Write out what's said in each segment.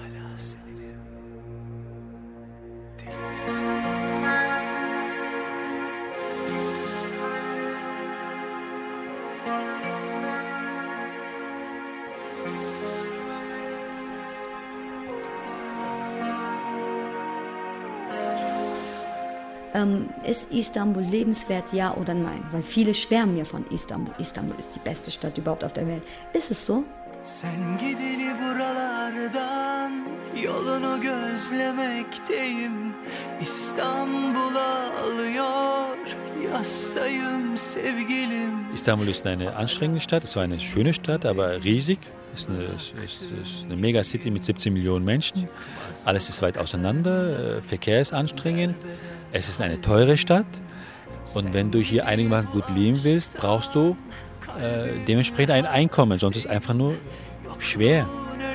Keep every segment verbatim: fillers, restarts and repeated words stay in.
Ähm, ist Istanbul lebenswert, ja oder nein? Weil viele schwärmen ja von Istanbul. Istanbul ist die beste Stadt überhaupt auf der Welt. Ist es so? Sen gideli buralardan yolunu gözlemekteyim. İstanbul'a alıyor yastayım sevgilim. Istanbul ist eine anstrengende Stadt, es war eine schöne Stadt, aber riesig. Es ist eine, es ist, es ist eine Megacity mit siebzehn Millionen Menschen. Alles ist weit auseinander, Verkehr ist anstrengend. Es ist eine teure Stadt. Und wenn du hier einigermaßen gut leben willst, brauchst du äh, dementsprechend ein Einkommen. Sonst ist es einfach nur schwer.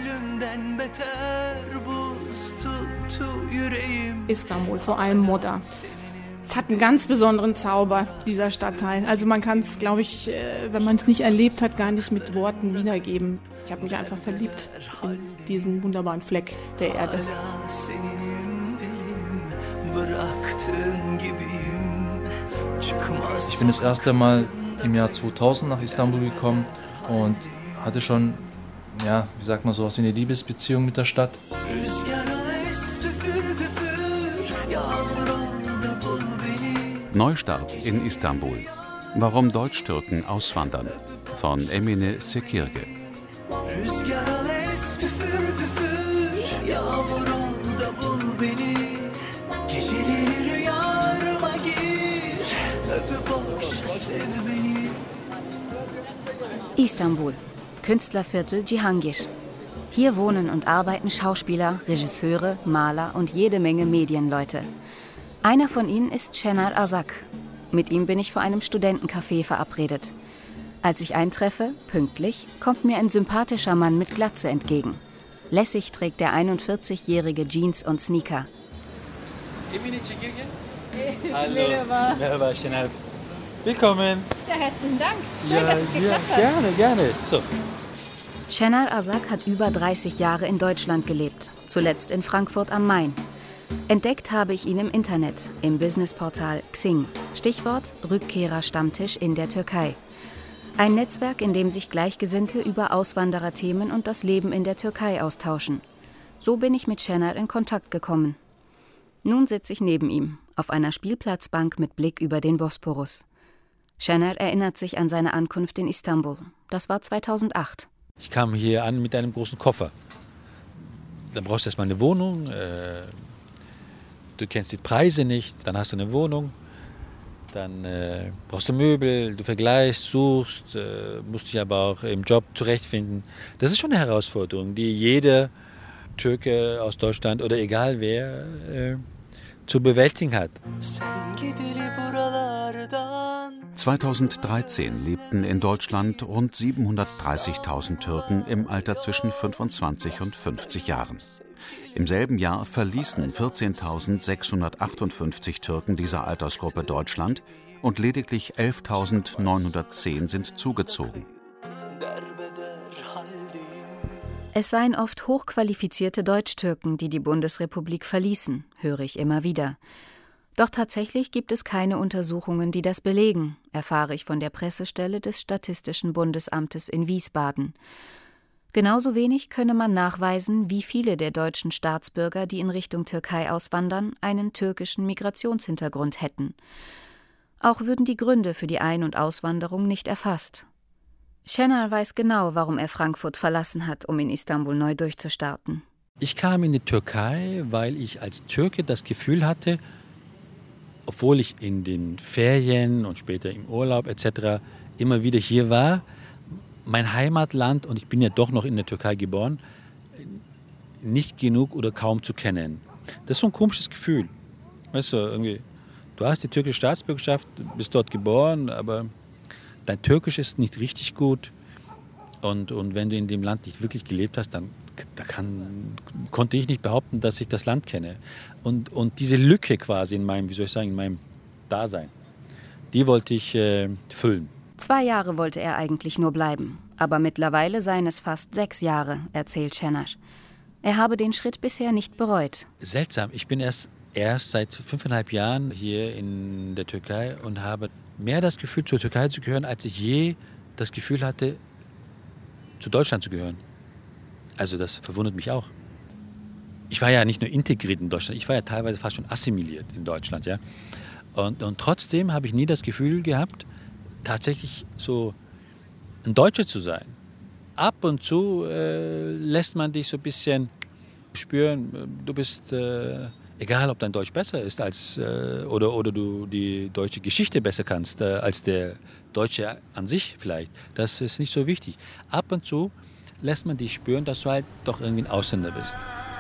Istanbul, vor allem Moda. Es hat einen ganz besonderen Zauber, dieser Stadtteil. Also man kann es, glaube ich, wenn man es nicht erlebt hat, gar nicht mit Worten wiedergeben. Ich habe mich einfach verliebt in diesen wunderbaren Fleck der Erde. Ich bin das erste Mal im Jahr zweitausend nach Istanbul gekommen und hatte schon, ja, wie sagt man, sowas wie eine Liebesbeziehung mit der Stadt. Neustart in Istanbul. Warum Deutsch-Türken auswandern. Von Emine Sekirge. Istanbul, Künstlerviertel Cihangir. Hier wohnen und arbeiten Schauspieler, Regisseure, Maler und jede Menge Medienleute. Einer von ihnen ist Şener Asak. Mit ihm bin ich vor einem Studentencafé verabredet. Als ich eintreffe, pünktlich, kommt mir ein sympathischer Mann mit Glatze entgegen. Lässig trägt der einundvierzigjährige Jeans und Sneaker. Emine Sekirge? Hallo. Merhaba. Merhaba Şener. Willkommen. Ja, herzlichen Dank. Schön, ja, dass es geklappt ja, hat. Gerne, gerne. So. Şener Asak hat über dreißig Jahre in Deutschland gelebt, zuletzt in Frankfurt am Main. Entdeckt habe ich ihn im Internet, im Businessportal Xing. Stichwort Rückkehrerstammtisch in der Türkei. Ein Netzwerk, in dem sich Gleichgesinnte über Auswandererthemen und das Leben in der Türkei austauschen. So bin ich mit Şener in Kontakt gekommen. Nun sitze ich neben ihm, auf einer Spielplatzbank mit Blick über den Bosporus. Şener erinnert sich an seine Ankunft in Istanbul. Das war zweitausendacht. Ich kam hier an mit einem großen Koffer. Dann brauchst du erstmal eine Wohnung. Äh, du kennst die Preise nicht. Dann hast du eine Wohnung. Dann äh, brauchst du Möbel. Du vergleichst, suchst. Äh, musst dich aber auch im Job zurechtfinden. Das ist schon eine Herausforderung, die jeder Türke aus Deutschland oder egal wer äh, zu bewältigen hat. zweitausenddreizehn lebten in Deutschland rund siebenhundertdreißigtausend Türken im Alter zwischen fünfundzwanzig und fünfzig Jahren. Im selben Jahr verließen vierzehntausendsechshundertachtundfünfzig Türken dieser Altersgruppe Deutschland und lediglich elftausendneunhundertzehn sind zugezogen. Es seien oft hochqualifizierte Deutschtürken, die die Bundesrepublik verließen, höre ich immer wieder. Doch tatsächlich gibt es keine Untersuchungen, die das belegen, erfahre ich von der Pressestelle des Statistischen Bundesamtes in Wiesbaden. Genauso wenig könne man nachweisen, wie viele der deutschen Staatsbürger, die in Richtung Türkei auswandern, einen türkischen Migrationshintergrund hätten. Auch würden die Gründe für die Ein- und Auswanderung nicht erfasst. Şener weiß genau, warum er Frankfurt verlassen hat, um in Istanbul neu durchzustarten. Ich kam in die Türkei, weil ich als Türke das Gefühl hatte, obwohl ich in den Ferien und später im Urlaub et cetera immer wieder hier war, mein Heimatland, und ich bin ja doch noch in der Türkei geboren, nicht genug oder kaum zu kennen. Das ist so ein komisches Gefühl. Weißt du, irgendwie, du hast die türkische Staatsbürgerschaft, bist dort geboren, aber dein Türkisch ist nicht richtig gut. Und, und wenn du in dem Land nicht wirklich gelebt hast, dann da kann, konnte ich nicht behaupten, dass ich das Land kenne. Und, und diese Lücke quasi in meinem, wie soll ich sagen, in meinem Dasein, die wollte ich äh, füllen. Zwei Jahre wollte er eigentlich nur bleiben, aber mittlerweile seien es fast sechs Jahre, erzählt Şener. Er habe den Schritt bisher nicht bereut. Seltsam, ich bin erst, erst seit fünfeinhalb Jahren hier in der Türkei und habe mehr das Gefühl, zur Türkei zu gehören, als ich je das Gefühl hatte, zu Deutschland zu gehören. Also das verwundert mich auch. Ich war ja nicht nur integriert in Deutschland, ich war ja teilweise fast schon assimiliert in Deutschland. Ja? Und, und trotzdem habe ich nie das Gefühl gehabt, tatsächlich so ein Deutscher zu sein. Ab und zu äh, lässt man dich so ein bisschen spüren, du bist, äh, egal ob dein Deutsch besser ist als, äh, oder, oder du die deutsche Geschichte besser kannst äh, als der Deutsche an sich vielleicht. Das ist nicht so wichtig. Ab und zu lässt man dich spüren, dass du halt doch irgendwie ein Ausländer bist.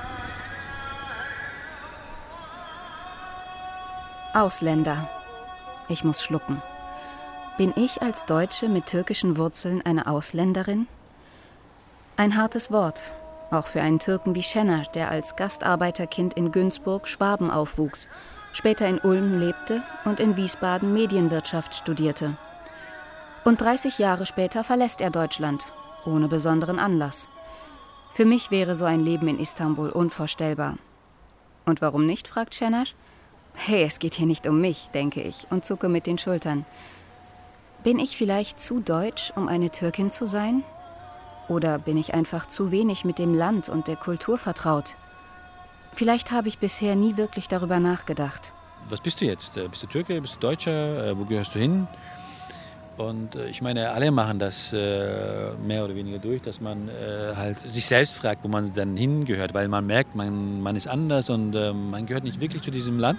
Ausländer. Ich muss schlucken. Bin ich als Deutsche mit türkischen Wurzeln eine Ausländerin? Ein hartes Wort, auch für einen Türken wie Şener, der als Gastarbeiterkind in Günzburg, Schwaben aufwuchs, später in Ulm lebte und in Wiesbaden Medienwirtschaft studierte. Und dreißig Jahre später verlässt er Deutschland, ohne besonderen Anlass. Für mich wäre so ein Leben in Istanbul unvorstellbar. Und warum nicht, fragt Şener. Hey, es geht hier nicht um mich, denke ich und zucke mit den Schultern. Bin ich vielleicht zu deutsch, um eine Türkin zu sein? Oder bin ich einfach zu wenig mit dem Land und der Kultur vertraut? Vielleicht habe ich bisher nie wirklich darüber nachgedacht. Was bist du jetzt? Bist du Türke, bist du Deutscher? Wo gehörst du hin? Und ich meine, alle machen das mehr oder weniger durch, dass man halt sich selbst fragt, wo man dann hingehört, weil man merkt, man, man ist anders und man gehört nicht wirklich zu diesem Land.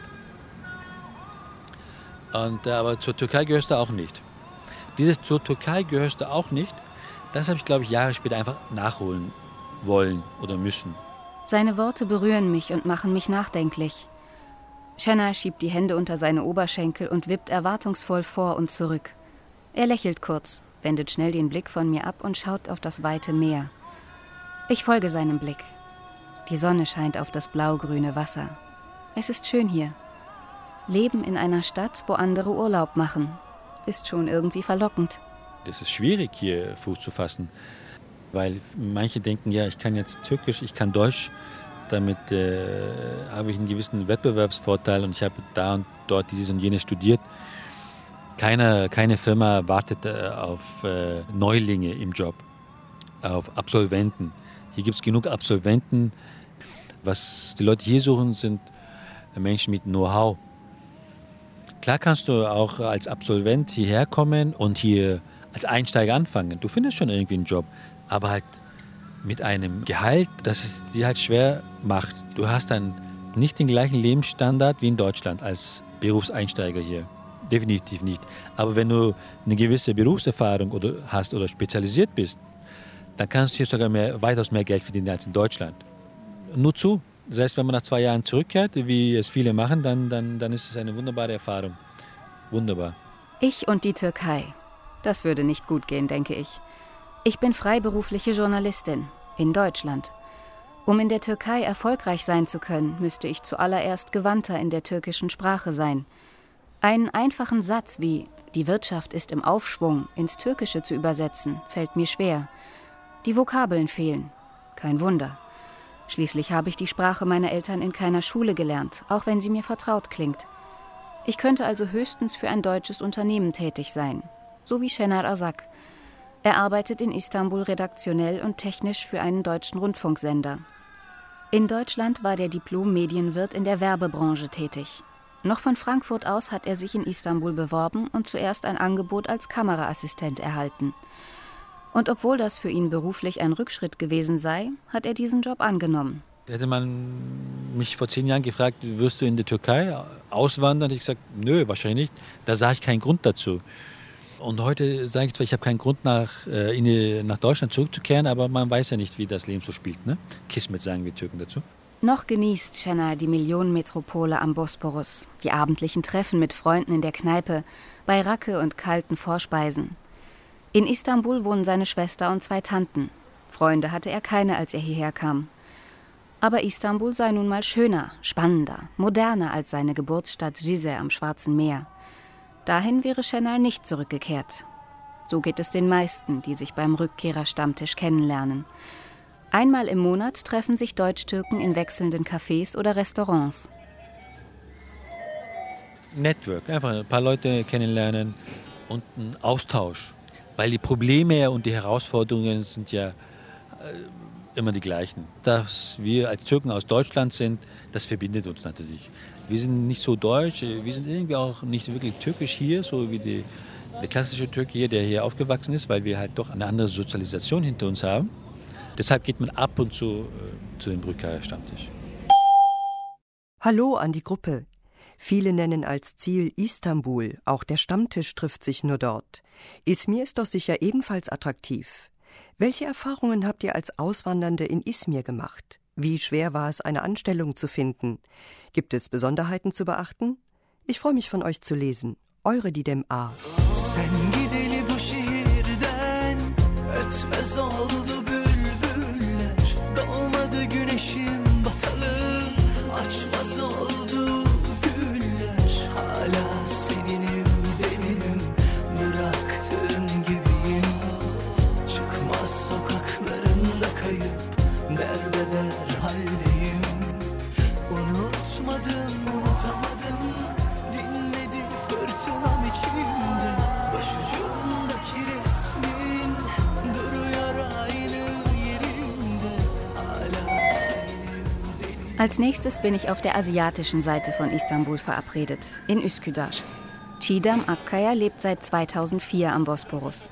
Und, aber zur Türkei gehörst du auch nicht. Dieses zur Türkei gehörst du auch nicht, das habe ich, glaube ich, Jahre später einfach nachholen wollen oder müssen. Seine Worte berühren mich und machen mich nachdenklich. Şener schiebt die Hände unter seine Oberschenkel und wippt erwartungsvoll vor und zurück. Er lächelt kurz, wendet schnell den Blick von mir ab und schaut auf das weite Meer. Ich folge seinem Blick. Die Sonne scheint auf das blaugrüne Wasser. Es ist schön hier. Leben in einer Stadt, wo andere Urlaub machen, ist schon irgendwie verlockend. Das ist schwierig, hier Fuß zu fassen, weil manche denken, ja, ich kann jetzt Türkisch, ich kann Deutsch, damit äh, habe ich einen gewissen Wettbewerbsvorteil und ich habe da und dort dieses und jenes studiert. Keine, keine Firma wartet äh, auf äh, Neulinge im Job, auf Absolventen. Hier gibt es genug Absolventen. Was die Leute hier suchen, sind Menschen mit Know-how. Klar kannst du auch als Absolvent hierher kommen und hier als Einsteiger anfangen. Du findest schon irgendwie einen Job, aber halt mit einem Gehalt, das es dir halt schwer macht. Du hast dann nicht den gleichen Lebensstandard wie in Deutschland als Berufseinsteiger hier. Definitiv nicht. Aber wenn du eine gewisse Berufserfahrung oder hast oder spezialisiert bist, dann kannst du hier sogar mehr, weitaus mehr Geld verdienen als in Deutschland. Nur zu. Das heißt, wenn man nach zwei Jahren zurückkehrt, wie es viele machen, dann, dann, dann ist es eine wunderbare Erfahrung. Wunderbar. Ich und die Türkei. Das würde nicht gut gehen, denke ich. Ich bin freiberufliche Journalistin in Deutschland. Um in der Türkei erfolgreich sein zu können, müsste ich zuallererst gewandter in der türkischen Sprache sein. Einen einfachen Satz wie »Die Wirtschaft ist im Aufschwung« ins Türkische zu übersetzen, fällt mir schwer. Die Vokabeln fehlen. Kein Wunder. Schließlich habe ich die Sprache meiner Eltern in keiner Schule gelernt, auch wenn sie mir vertraut klingt. Ich könnte also höchstens für ein deutsches Unternehmen tätig sein, so wie Şener Asak. Er arbeitet in Istanbul redaktionell und technisch für einen deutschen Rundfunksender. In Deutschland war der Diplom-Medienwirt in der Werbebranche tätig. Noch von Frankfurt aus hat er sich in Istanbul beworben und zuerst ein Angebot als Kameraassistent erhalten. Und obwohl das für ihn beruflich ein Rückschritt gewesen sei, hat er diesen Job angenommen. Hätte man mich vor zehn Jahren gefragt, wirst du in die Türkei auswandern, hätte ich gesagt, nö, wahrscheinlich nicht. Da sah ich keinen Grund dazu. Und heute sage ich zwar, ich habe keinen Grund, nach, äh, in die, nach Deutschland zurückzukehren, aber man weiß ja nicht, wie das Leben so spielt. Ne? Kismet sagen wir Türken dazu. Noch genießt Şener die Millionenmetropole am Bosporus, die abendlichen Treffen mit Freunden in der Kneipe, bei Racke und kalten Vorspeisen. In Istanbul wohnen seine Schwester und zwei Tanten. Freunde hatte er keine, als er hierher kam. Aber Istanbul sei nun mal schöner, spannender, moderner als seine Geburtsstadt Rize am Schwarzen Meer. Dahin wäre Şener nicht zurückgekehrt. So geht es den meisten, die sich beim Rückkehrerstammtisch kennenlernen. Einmal im Monat treffen sich Deutsch-Türken in wechselnden Cafés oder Restaurants. Network, einfach ein paar Leute kennenlernen und ein Austausch. Weil die Probleme und die Herausforderungen sind ja äh, immer die gleichen. Dass wir als Türken aus Deutschland sind, das verbindet uns natürlich. Wir sind nicht so deutsch, wir sind irgendwie auch nicht wirklich türkisch hier, so wie die, der klassische Türke hier, der hier aufgewachsen ist, weil wir halt doch eine andere Sozialisation hinter uns haben. Deshalb geht man ab und zu äh, zu dem Brückaer Stammtisch. Hallo an die Gruppe. Viele nennen als Ziel Istanbul, auch der Stammtisch trifft sich nur dort. Izmir ist doch sicher ebenfalls attraktiv. Welche Erfahrungen habt ihr als Auswandernde in Izmir gemacht? Wie schwer war es, eine Anstellung zu finden? Gibt es Besonderheiten zu beachten? Ich freue mich, von euch zu lesen. Eure Didem A. Als nächstes bin ich auf der asiatischen Seite von Istanbul verabredet, in Üsküdar. Çiğdem Akkaya lebt seit zweitausendvier am Bosporus.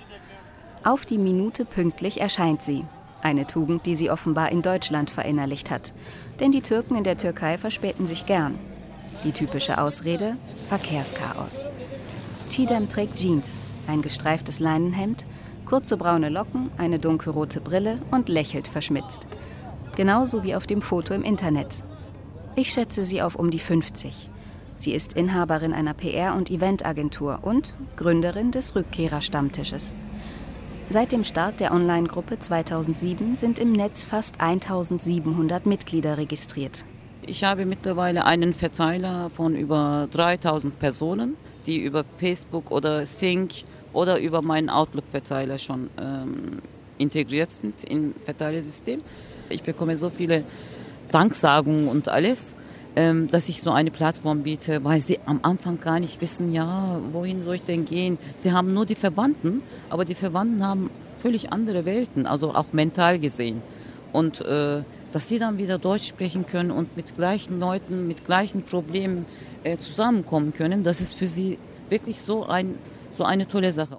Auf die Minute pünktlich erscheint sie. Eine Tugend, die sie offenbar in Deutschland verinnerlicht hat. Denn die Türken in der Türkei verspäten sich gern. Die typische Ausrede: Verkehrschaos. Çiğdem trägt Jeans, ein gestreiftes Leinenhemd, kurze braune Locken, eine dunkelrote Brille und lächelt verschmitzt. Genauso wie auf dem Foto im Internet. Ich schätze sie auf um die fünfzig. Sie ist Inhaberin einer P R- und Eventagentur und Gründerin des Rückkehrer-Stammtisches. Seit dem Start der Online-Gruppe zweitausendsieben sind im Netz fast eintausendsiebenhundert Mitglieder registriert. Ich habe mittlerweile einen Verzeiler von über dreitausend Personen, die über Facebook oder Sync oder über meinen Outlook-Verzeiler schon ähm, integriert sind im Verteilersystem. Ich bekomme so viele Danksagungen und alles, ähm, dass ich so eine Plattform biete, weil sie am Anfang gar nicht wissen, ja, wohin soll ich denn gehen? Sie haben nur die Verwandten, aber die Verwandten haben völlig andere Welten, also auch mental gesehen. Und äh, dass sie dann wieder Deutsch sprechen können und mit gleichen Leuten, mit gleichen Problemen äh, zusammenkommen können, das ist für sie wirklich so, ein, so eine tolle Sache.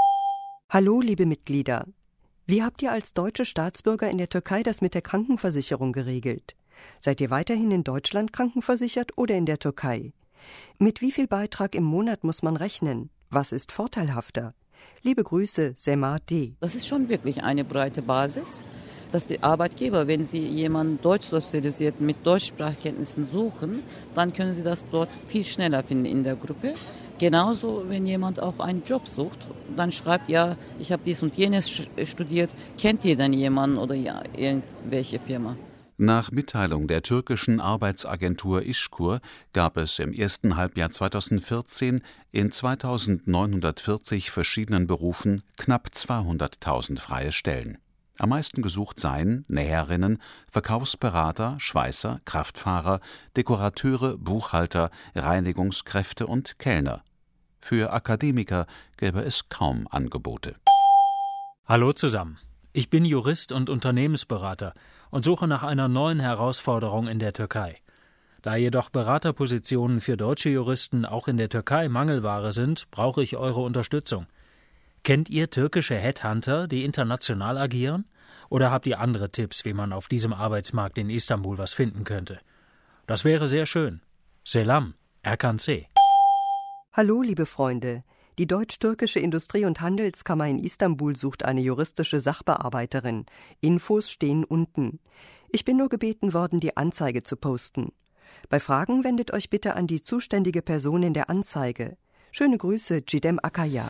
Hallo, liebe Mitglieder. Wie habt ihr als deutsche Staatsbürger in der Türkei das mit der Krankenversicherung geregelt? Seid ihr weiterhin in Deutschland krankenversichert oder in der Türkei? Mit wie viel Beitrag im Monat muss man rechnen? Was ist vorteilhafter? Liebe Grüße, Sema D. Das ist schon wirklich eine breite Basis, dass die Arbeitgeber, wenn sie jemanden deutsch sozialisiert mit Deutschsprachkenntnissen suchen, dann können sie das dort viel schneller finden in der Gruppe. Genauso, wenn jemand auch einen Job sucht, dann schreibt, ja, ich habe dies und jenes studiert, kennt ihr dann jemanden oder ja, irgendwelche Firma? Nach Mitteilung der türkischen Arbeitsagentur Işkur gab es im ersten Halbjahr zweitausendvierzehn in zweitausendneunhundertvierzig verschiedenen Berufen knapp zweihunderttausend freie Stellen. Am meisten gesucht seien Näherinnen, Verkaufsberater, Schweißer, Kraftfahrer, Dekorateure, Buchhalter, Reinigungskräfte und Kellner. Für Akademiker gäbe es kaum Angebote. Hallo zusammen. Ich bin Jurist und Unternehmensberater und suche nach einer neuen Herausforderung in der Türkei. Da jedoch Beraterpositionen für deutsche Juristen auch in der Türkei Mangelware sind, brauche ich eure Unterstützung. Kennt ihr türkische Headhunter, die international agieren? Oder habt ihr andere Tipps, wie man auf diesem Arbeitsmarkt in Istanbul was finden könnte? Das wäre sehr schön. Selam, Erkan C. Hallo, liebe Freunde. Die Deutsch-Türkische Industrie- und Handelskammer in Istanbul sucht eine juristische Sachbearbeiterin. Infos stehen unten. Ich bin nur gebeten worden, die Anzeige zu posten. Bei Fragen wendet euch bitte an die zuständige Person in der Anzeige. Schöne Grüße, Çiğdem Akkaya.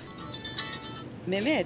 Mehmet.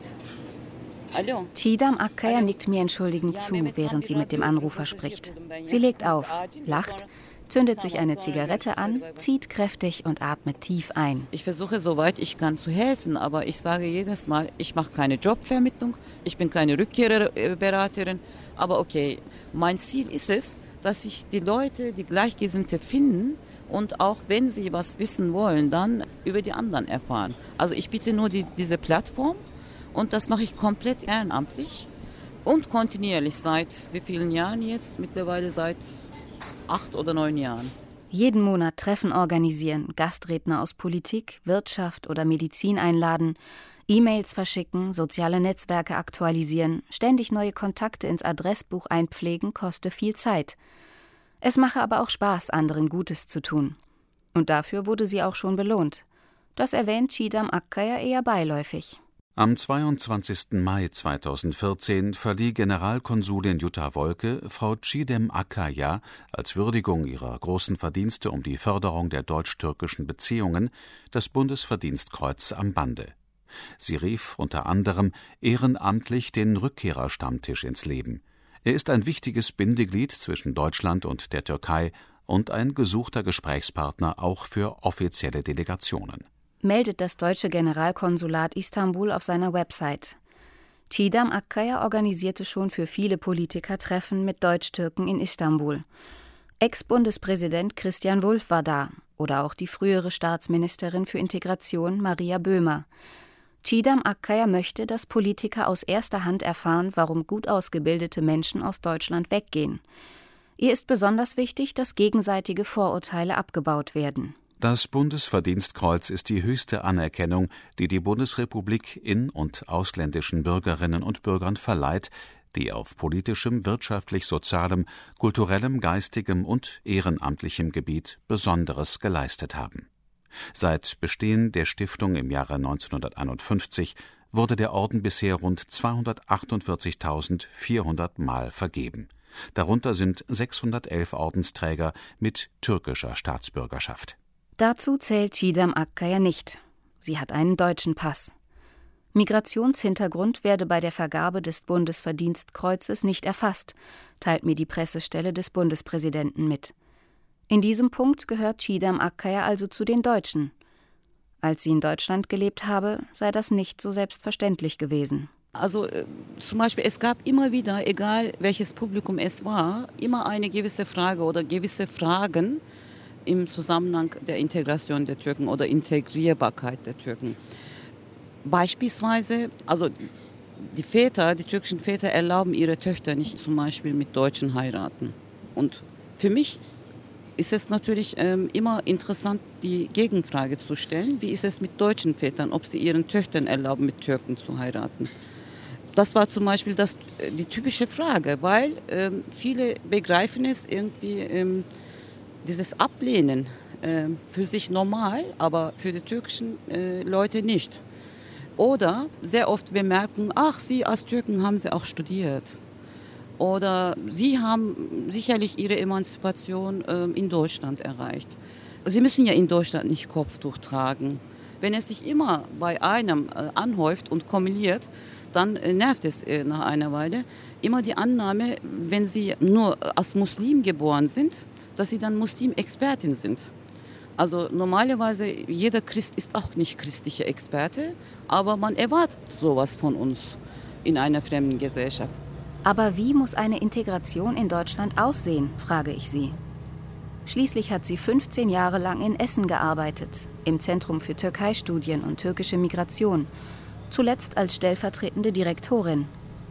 Hallo. Çiğdem Akkaya nickt mir entschuldigend zu, während sie mit dem Anrufer spricht. Sie legt auf, lacht, zündet sich eine Zigarette an, zieht kräftig und atmet tief ein. Ich versuche, soweit ich kann, zu helfen, aber ich sage jedes Mal, ich mache keine Jobvermittlung, ich bin keine Rückkehrerberaterin, aber okay, mein Ziel ist es, dass sich die Leute, die Gleichgesinnte finden und auch wenn sie was wissen wollen, dann über die anderen erfahren. Also ich biete nur die, diese Plattform und das mache ich komplett ehrenamtlich und kontinuierlich seit wie vielen Jahren jetzt? Mittlerweile seit acht oder neun Jahren. Jeden Monat Treffen organisieren, Gastredner aus Politik, Wirtschaft oder Medizin einladen, E-Mails verschicken, soziale Netzwerke aktualisieren, ständig neue Kontakte ins Adressbuch einpflegen, koste viel Zeit. Es mache aber auch Spaß, anderen Gutes zu tun. Und dafür wurde sie auch schon belohnt. Das erwähnt Çiğdem Akkaya eher beiläufig. Am zweiundzwanzigsten Mai zweitausendvierzehn verlieh Generalkonsulin Jutta Wolke Frau Çiğdem Akkaya als Würdigung ihrer großen Verdienste um die Förderung der deutsch-türkischen Beziehungen das Bundesverdienstkreuz am Bande. Sie rief unter anderem ehrenamtlich den Rückkehrerstammtisch ins Leben. Er ist ein wichtiges Bindeglied zwischen Deutschland und der Türkei und ein gesuchter Gesprächspartner auch für offizielle Delegationen. Meldet das deutsche Generalkonsulat Istanbul auf seiner Website. Çiğdem Akkaya organisierte schon für viele Politiker Treffen mit Deutsch-Türken in Istanbul. Ex-Bundespräsident Christian Wulff war da oder auch die frühere Staatsministerin für Integration Maria Böhmer. Çiğdem Akkaya möchte, dass Politiker aus erster Hand erfahren, warum gut ausgebildete Menschen aus Deutschland weggehen. Ihr ist besonders wichtig, dass gegenseitige Vorurteile abgebaut werden. Das Bundesverdienstkreuz ist die höchste Anerkennung, die die Bundesrepublik in- und ausländischen Bürgerinnen und Bürgern verleiht, die auf politischem, wirtschaftlich-sozialem, kulturellem, geistigem und ehrenamtlichem Gebiet Besonderes geleistet haben. Seit Bestehen der Stiftung im Jahre neunzehnhunderteinundfünfzig wurde der Orden bisher rund zweihundertachtundvierzigtausendvierhundert Mal vergeben. Darunter sind sechshundertelf Ordensträger mit türkischer Staatsbürgerschaft. Dazu zählt Çiğdem Akkaya nicht. Sie hat einen deutschen Pass. Migrationshintergrund werde bei der Vergabe des Bundesverdienstkreuzes nicht erfasst, teilt mir die Pressestelle des Bundespräsidenten mit. In diesem Punkt gehört Çiğdem Akkaya also zu den Deutschen. Als sie in Deutschland gelebt habe, sei das nicht so selbstverständlich gewesen. Also äh, zum Beispiel, es gab immer wieder, egal welches Publikum es war, immer eine gewisse Frage oder gewisse Fragen im Zusammenhang der Integration der Türken oder Integrierbarkeit der Türken. Beispielsweise, also die Väter, die türkischen Väter erlauben ihre Töchter nicht zum Beispiel mit Deutschen heiraten. Und für mich ist es natürlich ähm, immer interessant, die Gegenfrage zu stellen, wie ist es mit deutschen Vätern, ob sie ihren Töchtern erlauben, mit Türken zu heiraten. Das war zum Beispiel das, die typische Frage, weil ähm, viele begreifen es irgendwie, ähm, dieses Ablehnen äh, für sich normal, aber für die türkischen äh, Leute nicht. Oder sehr oft bemerken, ach, Sie als Türken haben Sie auch studiert. Oder Sie haben sicherlich Ihre Emanzipation äh, in Deutschland erreicht. Sie müssen ja in Deutschland nicht Kopftuch tragen. Wenn es sich immer bei einem äh, anhäuft und kumuliert, dann äh, nervt es äh, nach einer Weile. Immer die Annahme, wenn Sie nur als Muslim geboren sind, dass Sie dann Muslim-Expertin sind. Also normalerweise, jeder Christ ist auch nicht christlicher Experte, aber man erwartet sowas von uns in einer fremden Gesellschaft. Aber wie muss eine Integration in Deutschland aussehen, frage ich sie. Schließlich hat sie fünfzehn Jahre lang in Essen gearbeitet, im Zentrum für Türkei-Studien und türkische Migration, zuletzt als stellvertretende Direktorin.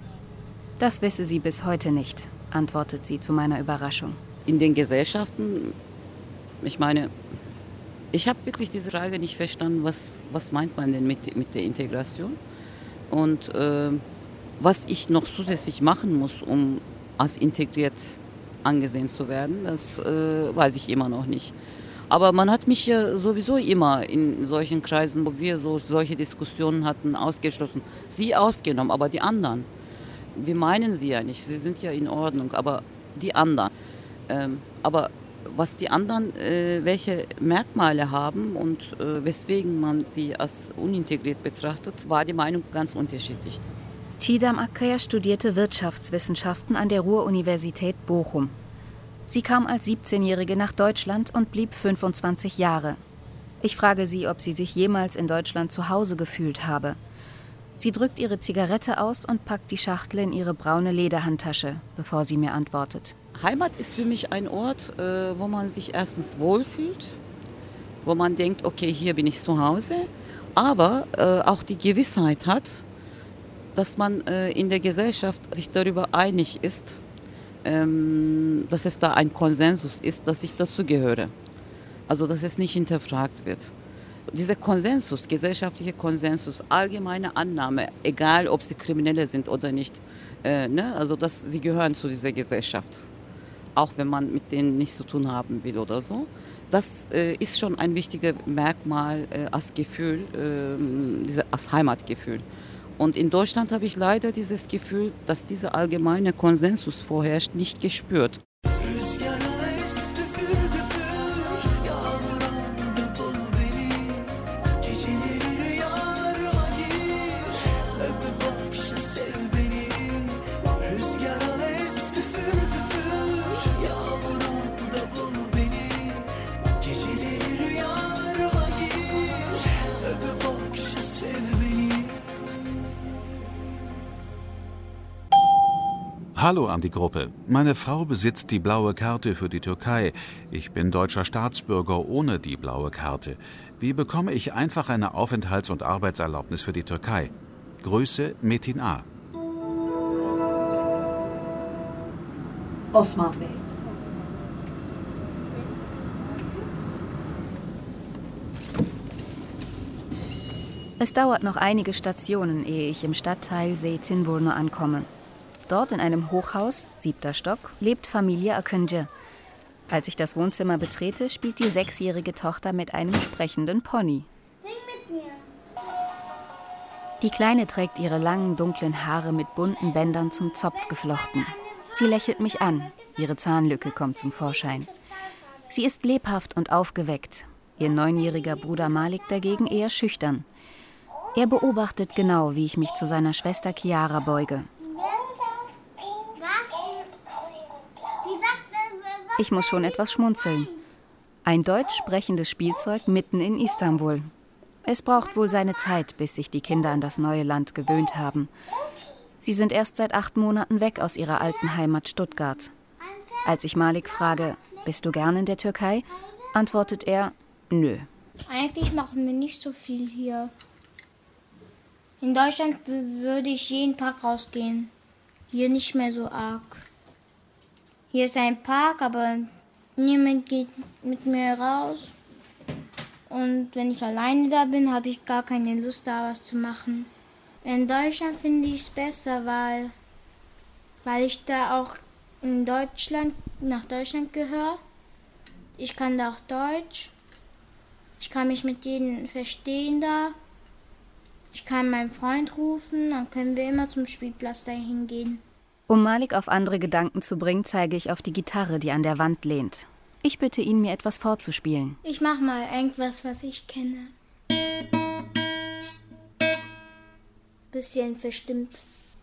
Das wisse sie bis heute nicht, antwortet sie zu meiner Überraschung. In den Gesellschaften, ich meine, ich habe wirklich diese Frage nicht verstanden, was, was meint man denn mit, mit der Integration? Und äh, was ich noch zusätzlich machen muss, um als integriert angesehen zu werden, das äh, weiß ich immer noch nicht. Aber man hat mich ja sowieso immer in solchen Kreisen, wo wir so solche Diskussionen hatten, ausgeschlossen. Sie ausgenommen, aber die anderen. Wir meinen sie ja nicht, sie sind ja in Ordnung, aber die anderen. Ähm, aber was die anderen, äh, welche Merkmale haben und äh, weswegen man sie als unintegriert betrachtet, war die Meinung ganz unterschiedlich. Çiğdem Akkaya studierte Wirtschaftswissenschaften an der Ruhr-Universität Bochum. Sie kam als siebzehnjährige nach Deutschland und blieb fünfundzwanzig Jahre. Ich frage sie, ob sie sich jemals in Deutschland zu Hause gefühlt habe. Sie drückt ihre Zigarette aus und packt die Schachtel in ihre braune Lederhandtasche, bevor sie mir antwortet. Heimat ist für mich ein Ort, äh, wo man sich erstens wohlfühlt, wo man denkt, okay, hier bin ich zu Hause, aber äh, auch die Gewissheit hat, dass man äh, in der Gesellschaft sich darüber einig ist, ähm, dass es da ein Konsensus ist, dass ich dazugehöre. Also, dass es nicht hinterfragt wird. Dieser Konsensus, gesellschaftlicher Konsensus, allgemeine Annahme, egal ob sie Kriminelle sind oder nicht, äh, ne? Also dass sie gehören zu dieser Gesellschaft, auch wenn man mit denen nichts zu tun haben will oder so. Das äh, ist schon ein wichtiges Merkmal äh, als Gefühl, äh, diese, als Heimatgefühl. Und in Deutschland habe ich leider dieses Gefühl, dass dieser allgemeine Konsensus vorherrscht, nicht gespürt. Hallo an die Gruppe. Meine Frau besitzt die blaue Karte für die Türkei. Ich bin deutscher Staatsbürger ohne die blaue Karte. Wie bekomme ich einfach eine Aufenthalts- und Arbeitserlaubnis für die Türkei? Grüße, Metin A. Osman Bey. Es dauert noch einige Stationen, ehe ich im Stadtteil Zeytinburnu ankomme. Dort in einem Hochhaus, siebter Stock, lebt Familie Akıncı. Als ich das Wohnzimmer betrete, spielt die sechsjährige Tochter mit einem sprechenden Pony. Sing mit mir. Die Kleine trägt ihre langen, dunklen Haare mit bunten Bändern zum Zopf geflochten. Sie lächelt mich an, ihre Zahnlücke kommt zum Vorschein. Sie ist lebhaft und aufgeweckt. Ihr neunjähriger Bruder Malik dagegen eher schüchtern. Er beobachtet genau, wie ich mich zu seiner Schwester Chiara beuge. Ich muss schon etwas schmunzeln. Ein deutsch sprechendes Spielzeug mitten in Istanbul. Es braucht wohl seine Zeit, bis sich die Kinder an das neue Land gewöhnt haben. Sie sind erst seit acht Monaten weg aus ihrer alten Heimat Stuttgart. Als ich Malik frage, bist du gern in der Türkei, antwortet er, nö. Eigentlich machen wir nicht so viel hier. In Deutschland würde ich jeden Tag rausgehen. Hier nicht mehr so arg. Hier ist ein Park, aber niemand geht mit mir raus. Und wenn ich alleine da bin, habe ich gar keine Lust, da was zu machen. In Deutschland finde ich es besser, weil, weil ich da auch in Deutschland, nach Deutschland gehöre. Ich kann da auch Deutsch. Ich kann mich mit jedem verstehen da. Ich kann meinen Freund rufen, dann können wir immer zum Spielplatz dahin gehen. Um Malik auf andere Gedanken zu bringen, zeige ich auf die Gitarre, die an der Wand lehnt. Ich bitte ihn, mir etwas vorzuspielen. Ich mach mal irgendwas, was ich kenne. Bisschen verstimmt.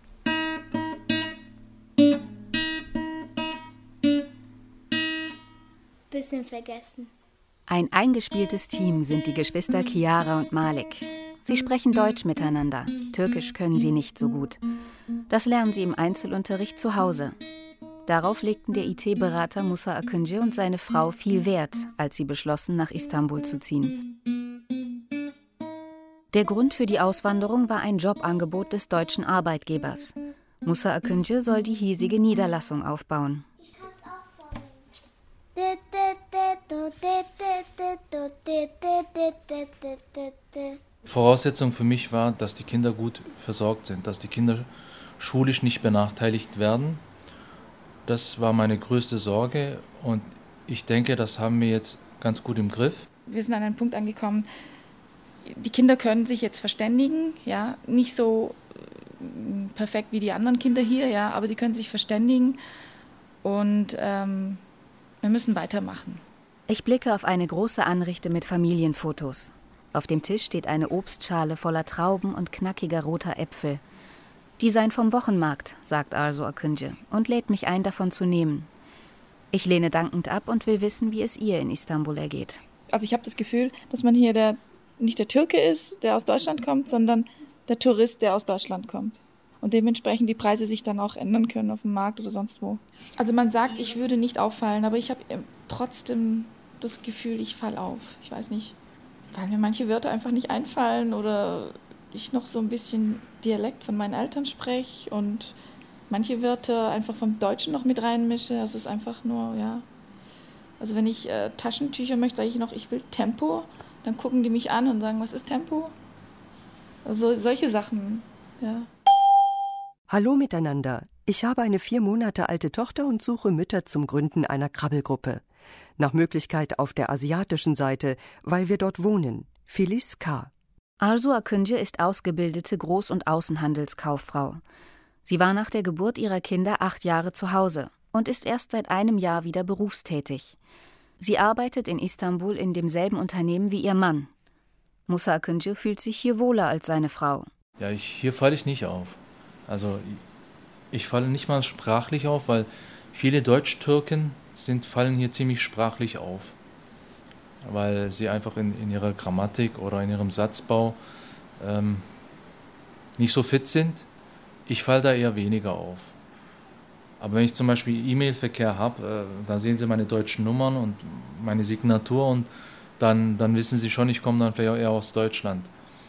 Bisschen vergessen. Ein eingespieltes Team sind die Geschwister Chiara und Malik. Sie sprechen Deutsch miteinander. Türkisch können sie nicht so gut. Das lernen sie im Einzelunterricht zu Hause. Darauf legten der I T-Berater Musa Akıncı und seine Frau viel Wert, als sie beschlossen, nach Istanbul zu ziehen. Der Grund für die Auswanderung war ein Jobangebot des deutschen Arbeitgebers. Musa Akıncı soll die hiesige Niederlassung aufbauen. Voraussetzung für mich war, dass die Kinder gut versorgt sind, dass die Kinder schulisch nicht benachteiligt werden. Das war meine größte Sorge und ich denke, das haben wir jetzt ganz gut im Griff. Wir sind an einen Punkt angekommen, die Kinder können sich jetzt verständigen, ja, nicht so perfekt wie die anderen Kinder hier, ja, aber die können sich verständigen und ähm, wir müssen weitermachen. Ich blicke auf eine große Anrichte mit Familienfotos. Auf dem Tisch steht eine Obstschale voller Trauben und knackiger roter Äpfel. Die seien vom Wochenmarkt, sagt Arzu Akıncı und lädt mich ein, davon zu nehmen. Ich lehne dankend ab und will wissen, wie es ihr in Istanbul ergeht. Also ich habe das Gefühl, dass man hier der, nicht der Türke ist, der aus Deutschland kommt, sondern der Tourist, der aus Deutschland kommt. Und dementsprechend die Preise sich dann auch ändern können auf dem Markt oder sonst wo. Also man sagt, ich würde nicht auffallen, aber ich habe trotzdem das Gefühl, ich falle auf. Ich weiß nicht, weil mir manche Wörter einfach nicht einfallen oder ich noch so ein bisschen Dialekt von meinen Eltern spreche und manche Wörter einfach vom Deutschen noch mit reinmische. Das ist einfach nur, ja. Also wenn ich äh, Taschentücher möchte, sage ich noch, ich will Tempo. Dann gucken die mich an und sagen, was ist Tempo? Also solche Sachen, ja. Hallo miteinander. Ich habe eine vier Monate alte Tochter und suche Mütter zum Gründen einer Krabbelgruppe. Nach Möglichkeit auf der asiatischen Seite, weil wir dort wohnen. Filiz K. Arzu Akıncı ist ausgebildete Groß- und Außenhandelskauffrau. Sie war nach der Geburt ihrer Kinder acht Jahre zu Hause und ist erst seit einem Jahr wieder berufstätig. Sie arbeitet in Istanbul in demselben Unternehmen wie ihr Mann. Musa Akıncı fühlt sich hier wohler als seine Frau. Ja, ich, hier falle ich nicht auf. Also ich falle nicht mal sprachlich auf, weil viele Deutsch-Türken sind, fallen hier ziemlich sprachlich auf. Weil sie einfach in, in ihrer Grammatik oder in ihrem Satzbau ähm, nicht so fit sind. Ich falle da eher weniger auf. Aber wenn ich zum Beispiel E-Mail-Verkehr habe, äh, da sehen sie meine deutschen Nummern und meine Signatur und dann, dann wissen sie schon, ich komme dann vielleicht auch eher aus Deutschland.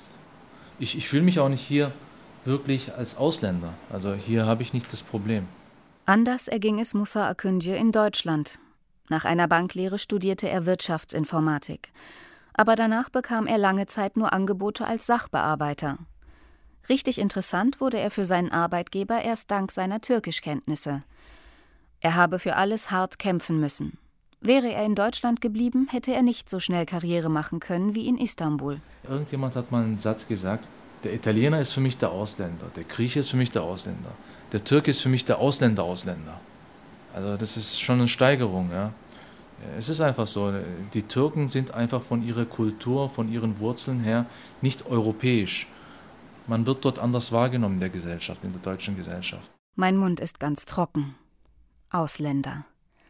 Ich, ich fühle mich auch nicht hier wirklich als Ausländer. Also hier habe ich nicht das Problem. Anders erging es Musa Akıncı in Deutschland. Nach einer Banklehre studierte er Wirtschaftsinformatik. Aber danach bekam er lange Zeit nur Angebote als Sachbearbeiter. Richtig interessant wurde er für seinen Arbeitgeber erst dank seiner Türkischkenntnisse. Er habe für alles hart kämpfen müssen. Wäre er in Deutschland geblieben, hätte er nicht so schnell Karriere machen können wie in Istanbul. Irgendjemand hat mal einen Satz gesagt, der Italiener ist für mich der Ausländer, der Grieche ist für mich der Ausländer, der Türke ist für mich der Ausländer-Ausländer. Also das ist schon eine Steigerung, ja. Es ist einfach so, die Türken sind einfach von ihrer Kultur, von ihren Wurzeln her nicht europäisch. Man wird dort anders wahrgenommen in der Gesellschaft, in der deutschen Gesellschaft. Mein Mund ist ganz trocken. Ausländer.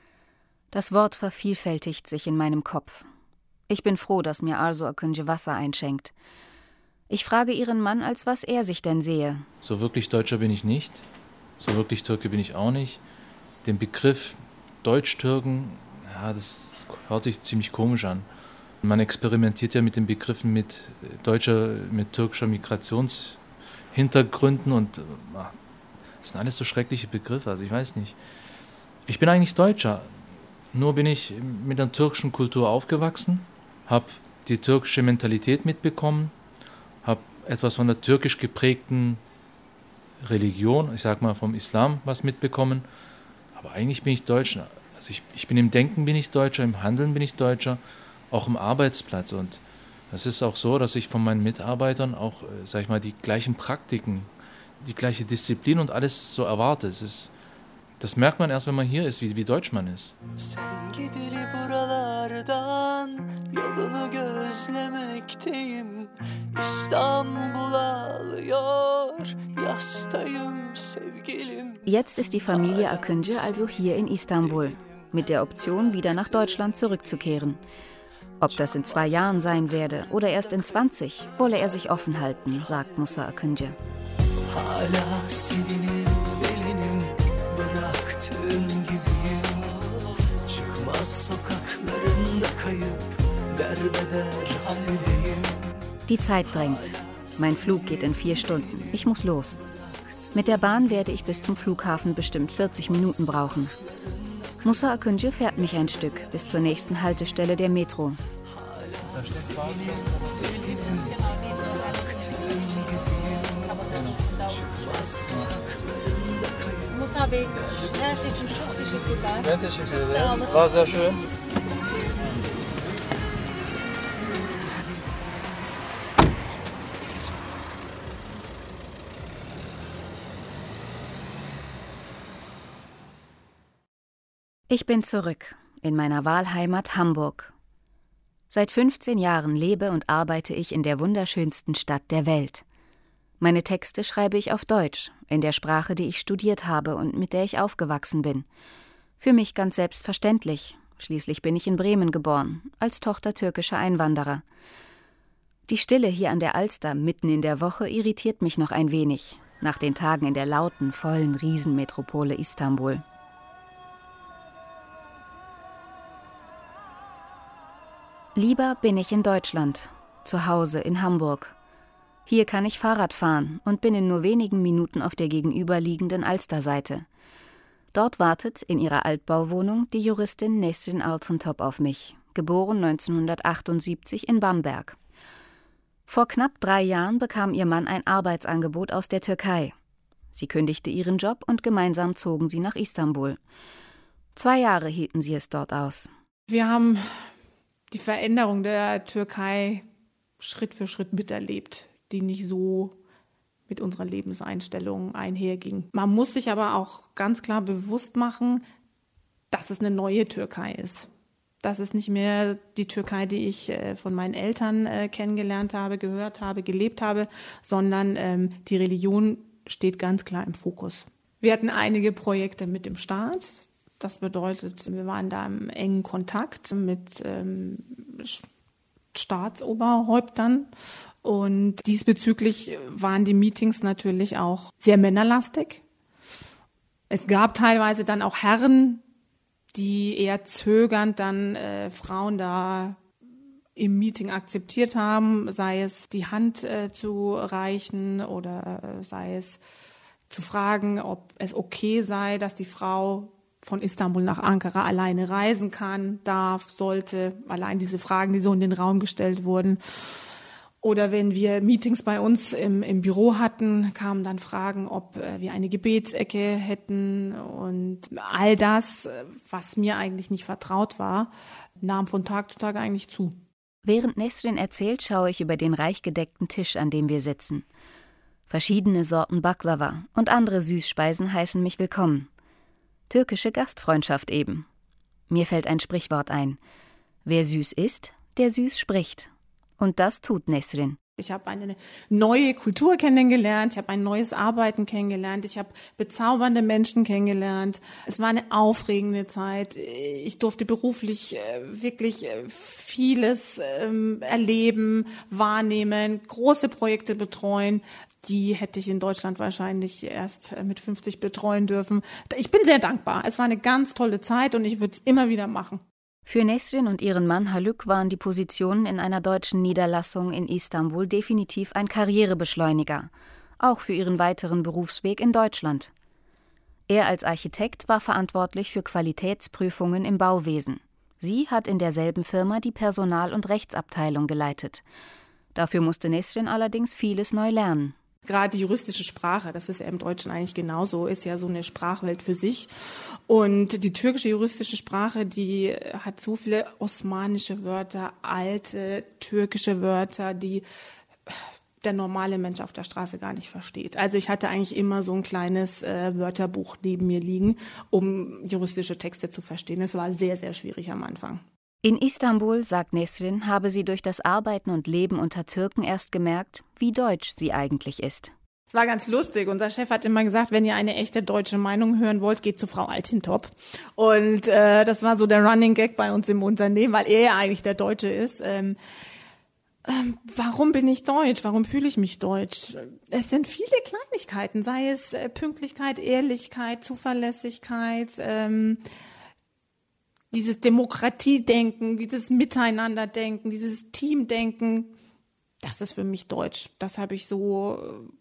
Das Wort vervielfältigt sich in meinem Kopf. Ich bin froh, dass mir Arzu Akıncı Wasser einschenkt. Ich frage ihren Mann, als was er sich denn sehe. So wirklich Deutscher bin ich nicht, so wirklich Türke bin ich auch nicht. Den Begriff Deutsch-Türken, ja, das hört sich ziemlich komisch an. Man experimentiert ja mit den Begriffen mit deutscher, mit türkischer Migrationshintergründen und ach, das sind alles so schreckliche Begriffe, also ich weiß nicht. Ich bin eigentlich Deutscher, nur bin ich mit der türkischen Kultur aufgewachsen, habe die türkische Mentalität mitbekommen, habe etwas von der türkisch geprägten Religion, ich sag mal vom Islam, was mitbekommen, aber eigentlich bin ich Deutscher. Also ich, ich bin im Denken bin ich Deutscher, im Handeln bin ich Deutscher, auch im Arbeitsplatz. Und es ist auch so, dass ich von meinen Mitarbeitern auch, sag ich mal, die gleichen Praktiken, die gleiche Disziplin und alles so erwarte. Es ist, das merkt man erst, wenn man hier ist, wie, wie deutsch man ist. Jetzt ist die Familie Akıncı also hier in Istanbul, mit der Option, wieder nach Deutschland zurückzukehren. Ob das in zwei Jahren sein werde oder erst in zwanzig, wolle er sich offen halten, sagt Musa Akıncı. Die Zeit drängt. Mein Flug geht in vier Stunden. Ich muss los. Mit der Bahn werde ich bis zum Flughafen bestimmt vierzig Minuten brauchen. Musa Akıncı fährt mich ein Stück bis zur nächsten Haltestelle der Metro. Musa Bey, her şey için çok teşekkürler. Ben teşekkür ederim. War sehr schön. Ich bin zurück in meiner Wahlheimat Hamburg. Seit fünfzehn Jahren lebe und arbeite ich in der wunderschönsten Stadt der Welt. Meine Texte schreibe ich auf Deutsch, in der Sprache, die ich studiert habe und mit der ich aufgewachsen bin. Für mich ganz selbstverständlich. Schließlich bin ich in Bremen geboren, als Tochter türkischer Einwanderer. Die Stille hier an der Alster mitten in der Woche irritiert mich noch ein wenig, nach den Tagen in der lauten, vollen Riesenmetropole Istanbul. Lieber bin ich in Deutschland, zu Hause in Hamburg. Hier kann ich Fahrrad fahren und bin in nur wenigen Minuten auf der gegenüberliegenden Alsterseite. Dort wartet in ihrer Altbauwohnung die Juristin Nesrin Altintop auf mich, geboren neunzehnhundertachtundsiebzig in Bamberg. Vor knapp drei Jahren bekam ihr Mann ein Arbeitsangebot aus der Türkei. Sie kündigte ihren Job und gemeinsam zogen sie nach Istanbul. Zwei Jahre hielten sie es dort aus. Wir haben die Veränderung der Türkei Schritt für Schritt miterlebt, die nicht so mit unserer Lebenseinstellung einherging. Man muss sich aber auch ganz klar bewusst machen, dass es eine neue Türkei ist. Das ist nicht mehr die Türkei, die ich äh, von meinen Eltern äh, kennengelernt habe, gehört habe, gelebt habe, sondern ähm, die Religion steht ganz klar im Fokus. Wir hatten einige Projekte mit dem Staat. Das bedeutet, wir waren da im engen Kontakt mit ähm, Staatsoberhäuptern. Und diesbezüglich waren die Meetings natürlich auch sehr männerlastig. Es gab teilweise dann auch Herren, die eher zögernd dann äh, Frauen da im Meeting akzeptiert haben, sei es die Hand äh, zu reichen oder äh, sei es zu fragen, ob es okay sei, dass die Frau von Istanbul nach Ankara alleine reisen kann, darf, sollte. Allein diese Fragen, die so in den Raum gestellt wurden. Oder wenn wir Meetings bei uns im, im Büro hatten, kamen dann Fragen, ob äh, wir eine Gebetsecke hätten. Und all das, was mir eigentlich nicht vertraut war, nahm von Tag zu Tag eigentlich zu. Während Nesrin erzählt, schaue ich über den reich gedeckten Tisch, an dem wir sitzen. Verschiedene Sorten Baklava und andere Süßspeisen heißen mich willkommen. Türkische Gastfreundschaft eben. Mir fällt ein Sprichwort ein. Wer süß isst, der süß spricht. Und das tut Nesrin. Ich habe eine neue Kultur kennengelernt, ich habe ein neues Arbeiten kennengelernt, ich habe bezaubernde Menschen kennengelernt. Es war eine aufregende Zeit. Ich durfte beruflich wirklich vieles erleben, wahrnehmen, große Projekte betreuen. Die hätte ich in Deutschland wahrscheinlich erst mit fünfzig betreuen dürfen. Ich bin sehr dankbar. Es war eine ganz tolle Zeit und ich würde es immer wieder machen. Für Nesrin und ihren Mann Haluk waren die Positionen in einer deutschen Niederlassung in Istanbul definitiv ein Karrierebeschleuniger, auch für ihren weiteren Berufsweg in Deutschland. Er als Architekt war verantwortlich für Qualitätsprüfungen im Bauwesen. Sie hat in derselben Firma die Personal- und Rechtsabteilung geleitet. Dafür musste Nesrin allerdings vieles neu lernen. Gerade die juristische Sprache, das ist ja im Deutschen eigentlich genauso, ist ja so eine Sprachwelt für sich. Und die türkische juristische Sprache, die hat so viele osmanische Wörter, alte türkische Wörter, die der normale Mensch auf der Straße gar nicht versteht. Also ich hatte eigentlich immer so ein kleines äh, Wörterbuch neben mir liegen, um juristische Texte zu verstehen. Es war sehr, sehr schwierig am Anfang. In Istanbul, sagt Nesrin, habe sie durch das Arbeiten und Leben unter Türken erst gemerkt, wie deutsch sie eigentlich ist. Es war ganz lustig. Unser Chef hat immer gesagt, wenn ihr eine echte deutsche Meinung hören wollt, geht zu Frau Altintop. Und äh, das war so der Running Gag bei uns im Unternehmen, weil er ja eigentlich der Deutsche ist. Ähm, ähm, warum bin ich deutsch? Warum fühle ich mich deutsch? Es sind viele Kleinigkeiten, sei es äh, Pünktlichkeit, Ehrlichkeit, Zuverlässigkeit, ähm, dieses Demokratiedenken, dieses Miteinanderdenken, dieses Teamdenken, das ist für mich deutsch. Das habe ich so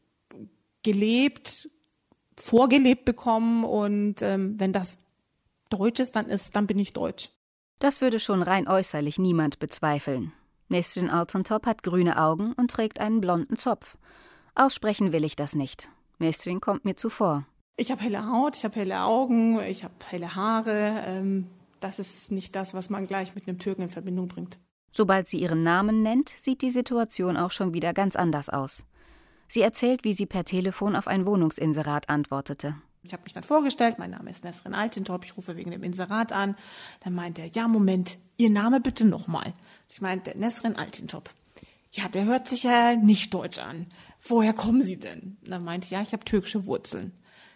gelebt, vorgelebt bekommen und ähm, wenn das deutsch ist, dann ist, dann bin ich deutsch. Das würde schon rein äußerlich niemand bezweifeln. Nesrin Altintop hat grüne Augen und trägt einen blonden Zopf. Aussprechen will ich das nicht. Nesrin kommt mir zuvor. Ich habe helle Haut, ich habe helle Augen, ich habe helle Haare. Ähm, das ist nicht das, was man gleich mit einem Türken in Verbindung bringt. Sobald sie ihren Namen nennt, sieht die Situation auch schon wieder ganz anders aus. Sie erzählt, wie sie per Telefon auf ein Wohnungsinserat antwortete. Ich habe mich dann vorgestellt, mein Name ist Nesrin Altintop, ich rufe wegen dem Inserat an. Dann meint er, ja Moment, Ihr Name bitte nochmal. Ich meinte, Nesrin Altintop. Ja, der hört sich ja nicht deutsch an. Woher kommen Sie denn? Dann meinte ich, ja, ich habe türkische Wurzeln.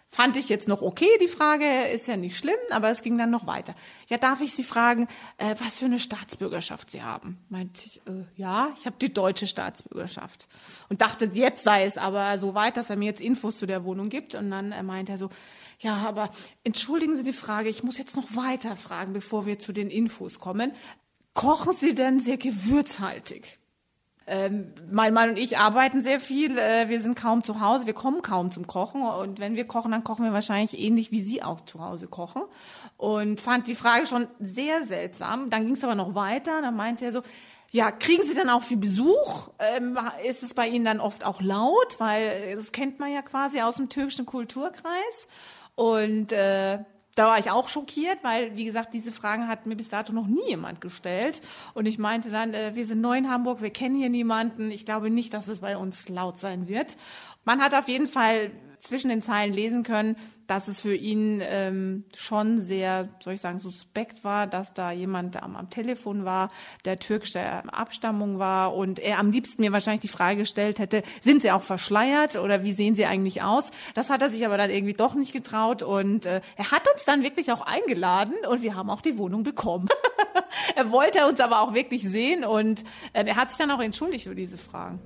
Fand ich jetzt noch okay, die Frage, ist ja nicht schlimm, aber es ging dann noch weiter. Ja, darf ich Sie fragen, äh, was für eine Staatsbürgerschaft Sie haben? Meinte ich, äh, ja, ich habe die deutsche Staatsbürgerschaft. Und dachte, jetzt sei es aber so weit, dass er mir jetzt Infos zu der Wohnung gibt. Und dann äh, meinte er so, ja, aber entschuldigen Sie die Frage, ich muss jetzt noch weiter fragen, bevor wir zu den Infos kommen. Kochen Sie denn sehr gewürzhaltig? Ähm, mein Mann und ich arbeiten sehr viel, äh, wir sind kaum zu Hause, wir kommen kaum zum Kochen und wenn wir kochen, dann kochen wir wahrscheinlich ähnlich wie Sie auch zu Hause kochen und fand die Frage schon sehr seltsam. Dann ging es aber noch weiter, dann meinte er so, ja, kriegen Sie dann auch viel Besuch? Ähm, ist es bei Ihnen dann oft auch laut? Weil das kennt man ja quasi aus dem türkischen Kulturkreis und äh, da war ich auch schockiert, weil, wie gesagt, diese Fragen hat mir bis dato noch nie jemand gestellt. Und ich meinte dann, äh, wir sind neu in Hamburg, wir kennen hier niemanden. Ich glaube nicht, dass es bei uns laut sein wird. Man hat auf jeden Fall zwischen den Zeilen lesen können, dass es für ihn ähm, schon sehr, soll ich sagen, suspekt war, dass da jemand am, am Telefon war, der türkischer Abstammung war und er am liebsten mir wahrscheinlich die Frage gestellt hätte, sind Sie auch verschleiert oder wie sehen Sie eigentlich aus? Das hat er sich aber dann irgendwie doch nicht getraut und äh, er hat uns dann wirklich auch eingeladen und wir haben auch die Wohnung bekommen. Er wollte uns aber auch wirklich sehen und äh, er hat sich dann auch entschuldigt für diese Fragen.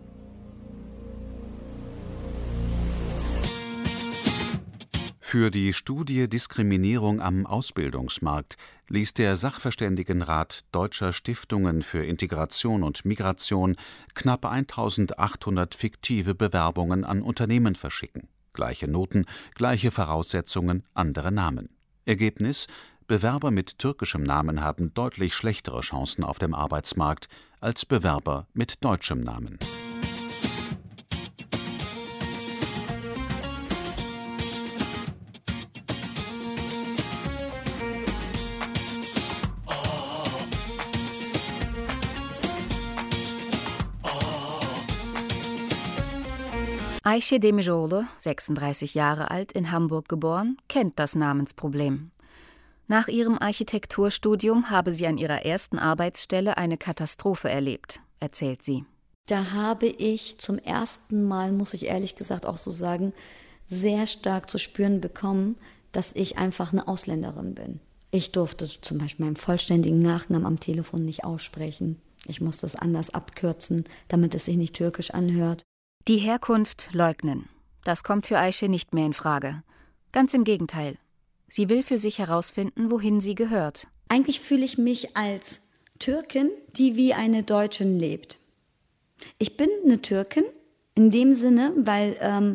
Für die Studie Diskriminierung am Ausbildungsmarkt ließ der Sachverständigenrat Deutscher Stiftungen für Integration und Migration knapp eintausendachthundert fiktive Bewerbungen an Unternehmen verschicken. Gleiche Noten, gleiche Voraussetzungen, andere Namen. Ergebnis: Bewerber mit türkischem Namen haben deutlich schlechtere Chancen auf dem Arbeitsmarkt als Bewerber mit deutschem Namen. Ayşe Demiroğlu, sechsunddreißig Jahre alt, in Hamburg geboren, kennt das Namensproblem. Nach ihrem Architekturstudium habe sie an ihrer ersten Arbeitsstelle eine Katastrophe erlebt, erzählt sie. Da habe ich zum ersten Mal, muss ich ehrlich gesagt auch so sagen, sehr stark zu spüren bekommen, dass ich einfach eine Ausländerin bin. Ich durfte zum Beispiel meinen vollständigen Nachnamen am Telefon nicht aussprechen. Ich musste es anders abkürzen, damit es sich nicht türkisch anhört. Die Herkunft leugnen. Das kommt für Ayşe nicht mehr in Frage. Ganz im Gegenteil. Sie will für sich herausfinden, wohin sie gehört. Eigentlich fühle ich mich als Türkin, die wie eine Deutsche lebt. Ich bin eine Türkin in dem Sinne, weil ähm,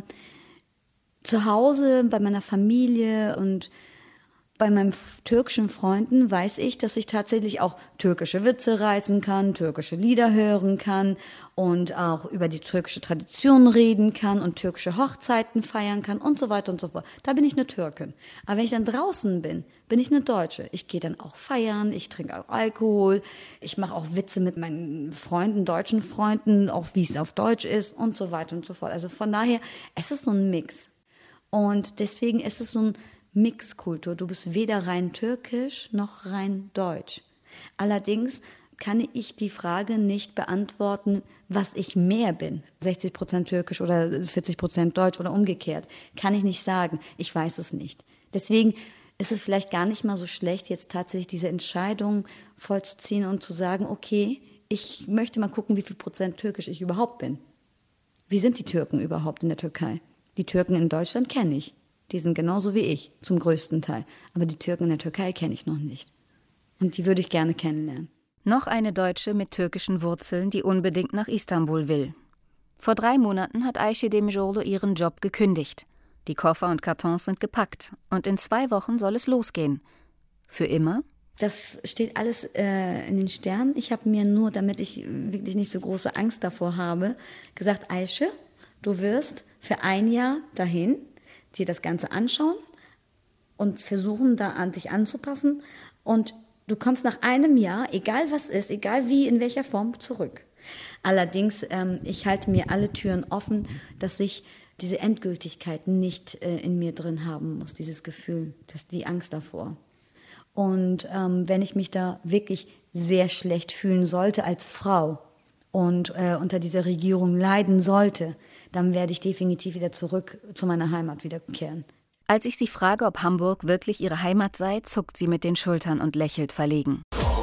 zu Hause bei meiner Familie und bei meinen türkischen Freunden weiß ich, dass ich tatsächlich auch türkische Witze reißen kann, türkische Lieder hören kann und auch über die türkische Tradition reden kann und türkische Hochzeiten feiern kann und so weiter und so fort. Da bin ich eine Türkin. Aber wenn ich dann draußen bin, bin ich eine Deutsche. Ich gehe dann auch feiern, ich trinke auch Alkohol, ich mache auch Witze mit meinen Freunden, deutschen Freunden, auch wie es auf Deutsch ist und so weiter und so fort. Also von daher, es ist so ein Mix. Und deswegen ist es so ein Mixkultur. Du bist weder rein türkisch noch rein deutsch. Allerdings kann ich die Frage nicht beantworten, was ich mehr bin. sechzig Prozent türkisch oder vierzig Prozent deutsch oder umgekehrt. Kann ich nicht sagen. Ich weiß es nicht. Deswegen ist es vielleicht gar nicht mal so schlecht, jetzt tatsächlich diese Entscheidung vollzuziehen und zu sagen, okay, ich möchte mal gucken, wie viel Prozent türkisch ich überhaupt bin. Wie sind die Türken überhaupt in der Türkei? Die Türken in Deutschland kenne ich. Die sind genauso wie ich, zum größten Teil. Aber die Türken in der Türkei kenne ich noch nicht. Und die würde ich gerne kennenlernen. Noch eine Deutsche mit türkischen Wurzeln, die unbedingt nach Istanbul will. Vor drei Monaten hat Ayşe Demiroğlu ihren Job gekündigt. Die Koffer und Kartons sind gepackt. Und in zwei Wochen soll es losgehen. Für immer? Das steht alles äh, in den Sternen. Ich habe mir nur, damit ich wirklich nicht so große Angst davor habe, gesagt, Ayşe, du wirst für ein Jahr dahin dir das Ganze anschauen und versuchen, da an dich anzupassen. Und du kommst nach einem Jahr, egal was ist, egal wie, in welcher Form, zurück. Allerdings, ähm, ich halte mir alle Türen offen, dass ich diese Endgültigkeit nicht äh, in mir drin haben muss, dieses Gefühl, dass die Angst davor. Und ähm, wenn ich mich da wirklich sehr schlecht fühlen sollte als Frau und äh, unter dieser Regierung leiden sollte, dann werde ich definitiv wieder zurück zu meiner Heimat wiederkehren. Als ich sie frage, ob Hamburg wirklich ihre Heimat sei, zuckt sie mit den Schultern und lächelt verlegen.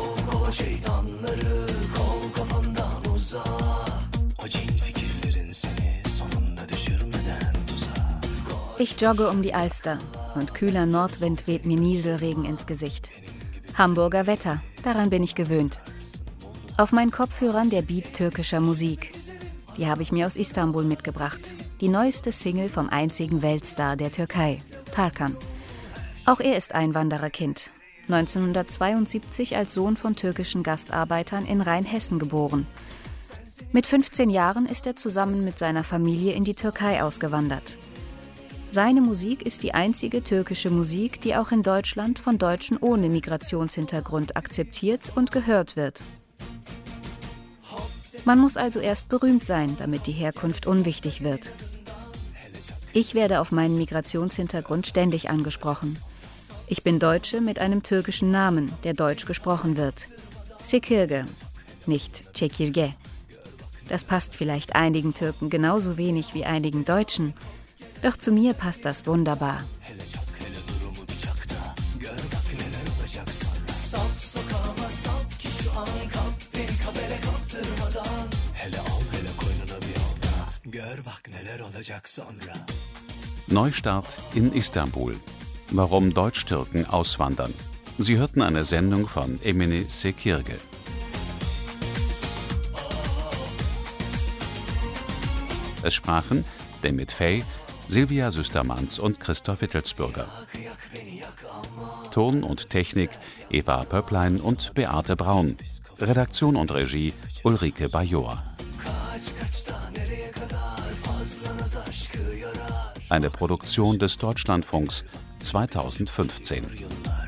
Ich jogge um die Alster und kühler Nordwind weht mir Nieselregen ins Gesicht. Hamburger Wetter, daran bin ich gewöhnt. Auf meinen Kopfhörern der Beat türkischer Musik. Die habe ich mir aus Istanbul mitgebracht. Die neueste Single vom einzigen Weltstar der Türkei, Tarkan. Auch er ist Einwandererkind. neunzehnhundertzweiundsiebzig als Sohn von türkischen Gastarbeitern in Rheinhessen geboren. Mit fünfzehn Jahren ist er zusammen mit seiner Familie in die Türkei ausgewandert. Seine Musik ist die einzige türkische Musik, die auch in Deutschland von Deutschen ohne Migrationshintergrund akzeptiert und gehört wird. Man muss also erst berühmt sein, damit die Herkunft unwichtig wird. Ich werde auf meinen Migrationshintergrund ständig angesprochen. Ich bin Deutsche mit einem türkischen Namen, der deutsch gesprochen wird. Sekirge, nicht Çekirge. Das passt vielleicht einigen Türken genauso wenig wie einigen Deutschen. Doch zu mir passt das wunderbar. Neustart in Istanbul. Warum Deutsch-Türken auswandern. Sie hörten eine Sendung von Emine Sekirge. Es sprachen Demet Fey, Silvia Süstermanns und Christoph Wittelsbürger. Ton und Technik Eva Pöpplein und Beate Braun. Redaktion und Regie Ulrike Bajor. Eine Produktion des Deutschlandfunks zweitausendfünfzehn.